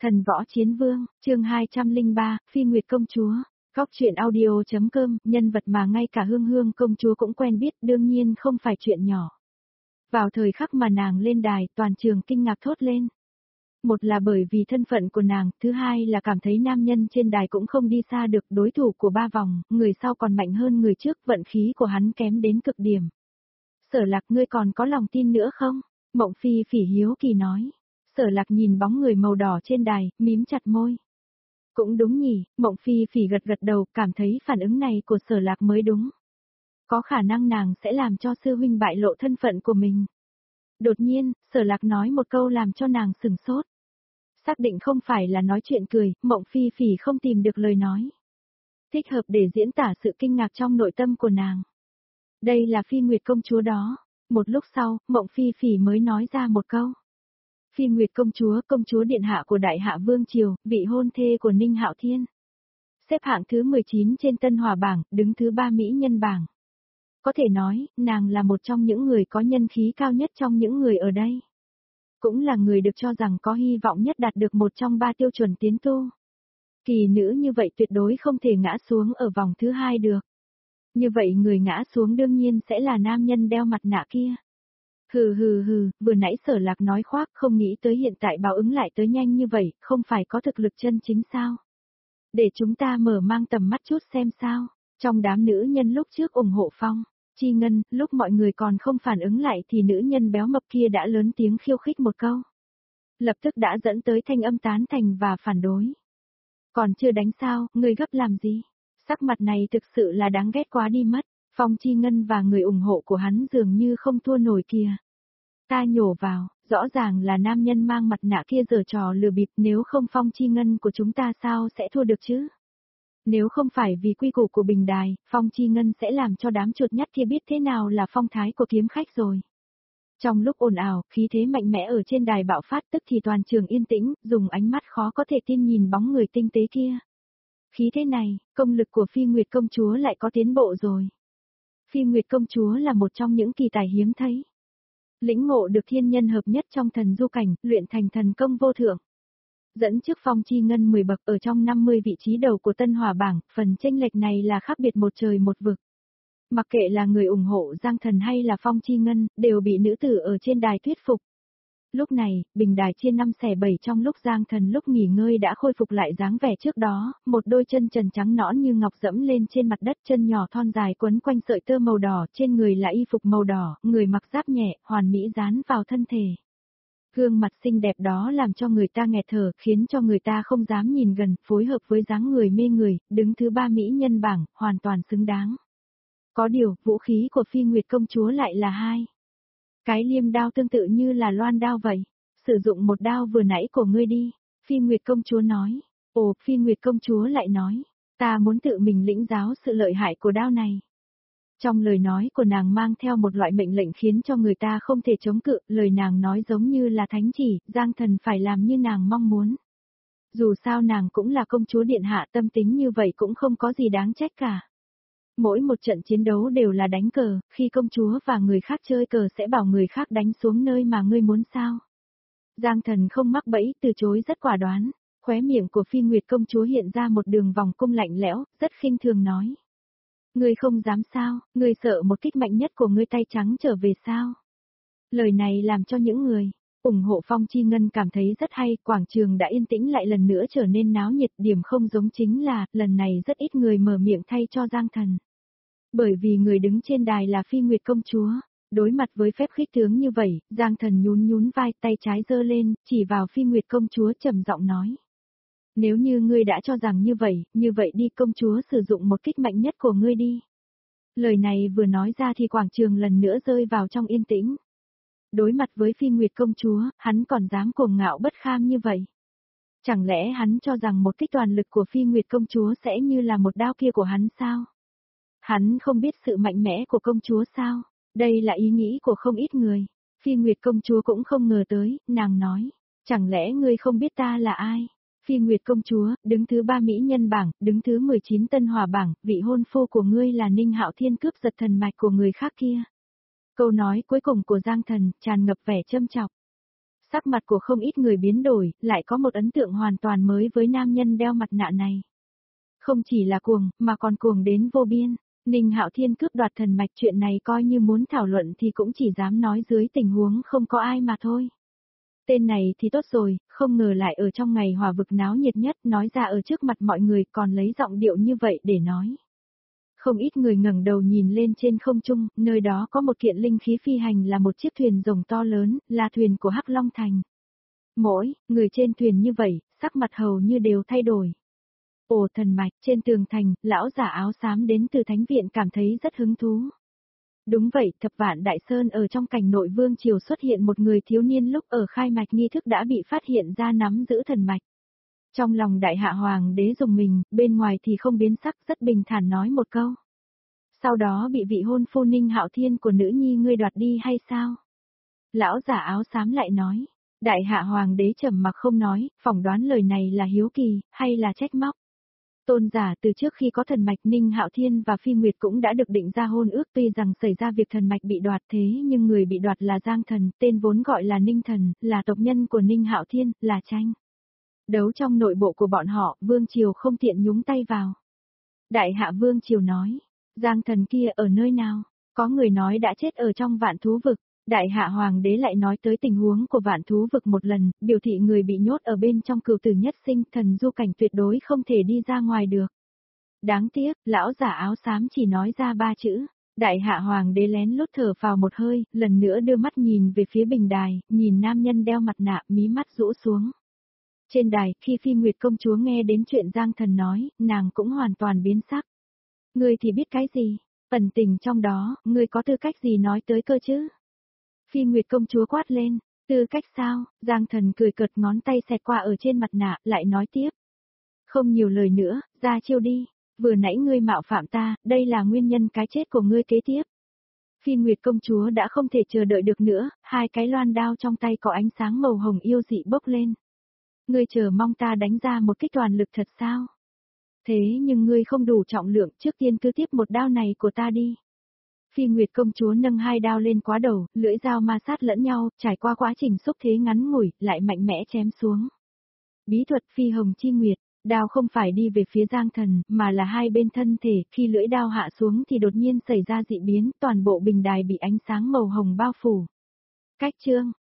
Thần võ chiến vương, chương 203, Phi Nguyệt công chúa. Góc truyện audio.com, nhân vật mà ngay cả Hương Hương công chúa cũng quen biết, đương nhiên không phải chuyện nhỏ. Vào thời khắc mà nàng lên đài, toàn trường kinh ngạc thốt lên. Một là bởi vì thân phận của nàng, thứ hai là cảm thấy nam nhân trên đài cũng không đi xa được, đối thủ của 3 vòng, người sau còn mạnh hơn người trước, vận khí của hắn kém đến cực điểm. Sở Lạc, ngươi còn có lòng tin nữa không? Mộng Phi Phỉ hiếu kỳ nói. Sở Lạc nhìn bóng người màu đỏ trên đài, mím chặt môi. Cũng đúng nhỉ, Mộng Phi Phỉ gật gật đầu, cảm thấy phản ứng này của Sở Lạc mới đúng. Có khả năng nàng sẽ làm cho sư huynh bại lộ thân phận của mình. Đột nhiên, Sở Lạc nói một câu làm cho nàng sửng sốt. Xác định không phải là nói chuyện cười, Mộng Phi Phỉ không tìm được lời nói. Thích hợp để diễn tả sự kinh ngạc trong nội tâm của nàng. Đây là Phi Nguyệt công chúa đó. Một lúc sau, Mộng Phi Phỉ mới nói ra một câu. Phi Nguyệt công chúa điện hạ của Đại Hạ Vương Triều, vị hôn thê của Ninh Hạo Thiên. Xếp hạng thứ 19 trên Tân Hòa bảng, đứng thứ 3 mỹ nhân bảng. Có thể nói, nàng là một trong những người có nhân khí cao nhất trong những người ở đây. Cũng là người được cho rằng có hy vọng nhất đạt được một trong 3 tiêu chuẩn tiến tu. Kỳ nữ như vậy tuyệt đối không thể ngã xuống ở vòng thứ 2 được. Như vậy người ngã xuống đương nhiên sẽ là nam nhân đeo mặt nạ kia. Hừ, vừa nãy Sở Lạc nói khoác, không nghĩ tới hiện tại báo ứng lại tới nhanh như vậy, không phải có thực lực chân chính sao? Để chúng ta mở mang tầm mắt chút xem sao. Trong đám nữ nhân lúc trước ủng hộ Phong Chi Ngân, lúc mọi người còn không phản ứng lại thì nữ nhân béo mập kia đã lớn tiếng khiêu khích một câu. Lập tức đã dẫn tới thanh âm tán thành và phản đối. Còn chưa đánh sao, người gấp làm gì? Sắc mặt này thực sự là đáng ghét quá đi mất. Phong Chi Ngân và người ủng hộ của hắn dường như không thua nổi kìa. Ta nhổ vào, rõ ràng là nam nhân mang mặt nạ kia giở trò lừa bịp, nếu không Phong Chi Ngân của chúng ta sao sẽ thua được chứ? Nếu không phải vì quy củ của bình đài, Phong Chi Ngân sẽ làm cho đám chuột nhắt kia biết thế nào là phong thái của kiếm khách rồi. Trong lúc ồn ào, khí thế mạnh mẽ ở trên đài bạo phát, tức thì toàn trường yên tĩnh, dùng ánh mắt khó có thể tin nhìn bóng người tinh tế kia. Khí thế này, công lực của Phi Nguyệt công chúa lại có tiến bộ rồi. Phi Nguyệt công chúa là một trong những kỳ tài hiếm thấy. Lĩnh ngộ được thiên nhân hợp nhất trong thần du cảnh, luyện thành thần công vô thượng. Dẫn trước Phong Chi Ngân 10 bậc ở trong 50 vị trí đầu của Tân Hòa bảng, phần chênh lệch này là khác biệt một trời một vực. Mặc kệ là người ủng hộ Giang Thần hay là Phong Chi Ngân, đều bị nữ tử ở trên đài thuyết phục. Lúc này, bình đài chia 5/7 trong lúc Giang Thần lúc nghỉ ngơi đã khôi phục lại dáng vẻ trước đó, một đôi chân trần trắng nõn như ngọc dẫm lên trên mặt đất, chân nhỏ thon dài quấn quanh sợi tơ màu đỏ, trên người là y phục màu đỏ, người mặc giáp nhẹ, hoàn mỹ dán vào thân thể. Gương mặt xinh đẹp đó làm cho người ta nghẹt thở, khiến cho người ta không dám nhìn gần, phối hợp với dáng người mê người, đứng thứ 3 mỹ nhân bảng, hoàn toàn xứng đáng. Có điều, vũ khí của Phi Nguyệt công chúa lại là 2. Cái liêm đao tương tự như là loan đao vậy. Sử dụng một đao vừa nãy của ngươi đi. Phi Nguyệt công chúa nói. Ồ, Phi Nguyệt công chúa lại nói. Ta muốn tự mình lĩnh giáo sự lợi hại của đao này. Trong lời nói của nàng mang theo một loại mệnh lệnh khiến cho người ta không thể chống cự. Lời nàng nói giống như là thánh chỉ, Giang Thần phải làm như nàng mong muốn. Dù sao nàng cũng là công chúa điện hạ, tâm tính như vậy cũng không có gì đáng trách cả. Mỗi một trận chiến đấu đều là đánh cờ, khi công chúa và người khác chơi cờ sẽ bảo người khác đánh xuống nơi mà ngươi muốn sao. Giang Thần không mắc bẫy, từ chối rất quả đoán. Khóe miệng của Phi Nguyệt công chúa hiện ra một đường vòng cung lạnh lẽo, rất khinh thường nói. Ngươi không dám sao, ngươi sợ một kích mạnh nhất của ngươi tay trắng trở về sao. Lời này làm cho những người ủng hộ Phong Chi Ngân cảm thấy rất hay, quảng trường đã yên tĩnh lại lần nữa trở nên náo nhiệt, điểm không giống chính là, lần này rất ít người mở miệng thay cho Giang Thần. Bởi vì người đứng trên đài là Phi Nguyệt công chúa, đối mặt với phép khích tướng như vậy, Giang Thần nhún vai, tay trái giơ lên, chỉ vào Phi Nguyệt công chúa trầm giọng nói. Nếu như ngươi đã cho rằng như vậy đi, công chúa sử dụng một kích mạnh nhất của ngươi đi. Lời này vừa nói ra thì quảng trường lần nữa rơi vào trong yên tĩnh. Đối mặt với Phi Nguyệt công chúa, hắn còn dám cuồng ngạo bất kham như vậy. Chẳng lẽ hắn cho rằng một kích toàn lực của Phi Nguyệt công chúa sẽ như là một đao kia của hắn sao? Hắn không biết sự mạnh mẽ của công chúa sao? Đây là ý nghĩ của không ít người. Phi Nguyệt công chúa cũng không ngờ tới, nàng nói. Chẳng lẽ ngươi không biết ta là ai? Phi Nguyệt công chúa, đứng thứ 3 mỹ nhân bảng, đứng thứ 19 Tân Hòa bảng, vị hôn phu của ngươi là Ninh Hạo Thiên, cướp giật thần mạch của người khác kia. Câu nói cuối cùng của Giang Thần tràn ngập vẻ châm chọc. Sắc mặt của không ít người biến đổi, lại có một ấn tượng hoàn toàn mới với nam nhân đeo mặt nạ này. Không chỉ là cuồng, mà còn cuồng đến vô biên. Ninh Hạo Thiên cướp đoạt thần mạch, chuyện này coi như muốn thảo luận thì cũng chỉ dám nói dưới tình huống không có ai mà thôi. Tên này thì tốt rồi, không ngờ lại ở trong ngày hòa vực náo nhiệt nhất nói ra ở trước mặt mọi người còn lấy giọng điệu như vậy để nói. Không ít người ngẩng đầu nhìn lên trên không trung, nơi đó có một kiện linh khí phi hành là một chiếc thuyền rồng to lớn, là thuyền của Hắc Long Thành. Mỗi người trên thuyền như vậy, sắc mặt hầu như đều thay đổi. Ồ, thần mạch, trên tường thành, lão giả áo xám đến từ thánh viện cảm thấy rất hứng thú. Đúng vậy, Thập Vạn Đại Sơn ở trong cảnh nội vương triều xuất hiện một người thiếu niên lúc ở khai mạch nghi thức đã bị phát hiện ra nắm giữ thần mạch. Trong lòng đại hạ hoàng đế dùng mình, bên ngoài thì không biến sắc, rất bình thản nói một câu. Sau đó bị vị hôn phu Ninh Hạo Thiên của nữ nhi ngươi đoạt đi hay sao? Lão giả áo xám lại nói. Đại hạ hoàng đế trầm mặc không nói, phỏng đoán lời này là hiếu kỳ, hay là trách móc. Tôn giả từ trước khi có thần mạch Ninh Hạo Thiên và Phi Nguyệt cũng đã được định ra hôn ước, tuy rằng xảy ra việc thần mạch bị đoạt thế nhưng người bị đoạt là Giang Thần, tên vốn gọi là Ninh Thần, là tộc nhân của Ninh Hạo Thiên, là tranh. Đấu trong nội bộ của bọn họ, Vương Triều không tiện nhúng tay vào. Đại hạ Vương Triều nói, Giang Thần kia ở nơi nào? Có người nói đã chết ở trong Vạn Thú Vực. Đại hạ hoàng đế lại nói tới tình huống của Vạn Thú Vực một lần, biểu thị người bị nhốt ở bên trong cửu tử nhất sinh, thần du cảnh tuyệt đối không thể đi ra ngoài được. Đáng tiếc, lão giả áo xám chỉ nói ra 3 chữ. Đại hạ hoàng đế lén lút thở vào một hơi, lần nữa đưa mắt nhìn về phía bình đài, nhìn nam nhân đeo mặt nạ, mí mắt rũ xuống. Trên đài, khi Phi Nguyệt công chúa nghe đến chuyện Giang Thần nói, nàng cũng hoàn toàn biến sắc. Ngươi thì biết cái gì? Ẩn tình trong đó, ngươi có tư cách gì nói tới cơ chứ? Phi Nguyệt công chúa quát lên, tư cách sao? Giang Thần cười cợt, ngón tay xẹt qua ở trên mặt nạ, lại nói tiếp. Không nhiều lời nữa, ra chiêu đi, vừa nãy ngươi mạo phạm ta, đây là nguyên nhân cái chết của ngươi kế tiếp. Phi Nguyệt công chúa đã không thể chờ đợi được nữa, hai cái loan đao trong tay có ánh sáng màu hồng yêu dị bốc lên. Ngươi chờ mong ta đánh ra một kích toàn lực thật sao? Thế nhưng ngươi không đủ trọng lượng, trước tiên cứ tiếp một đao này của ta đi. Phi Nguyệt công chúa nâng hai đao lên quá đầu, lưỡi dao ma sát lẫn nhau, trải qua quá trình xúc thế ngắn ngủi, lại mạnh mẽ chém xuống. Bí thuật Phi Hồng Chi Nguyệt, đao không phải đi về phía Giang Thần, mà là hai bên thân thể, khi lưỡi đao hạ xuống thì đột nhiên xảy ra dị biến, toàn bộ bình đài bị ánh sáng màu hồng bao phủ. Cách chương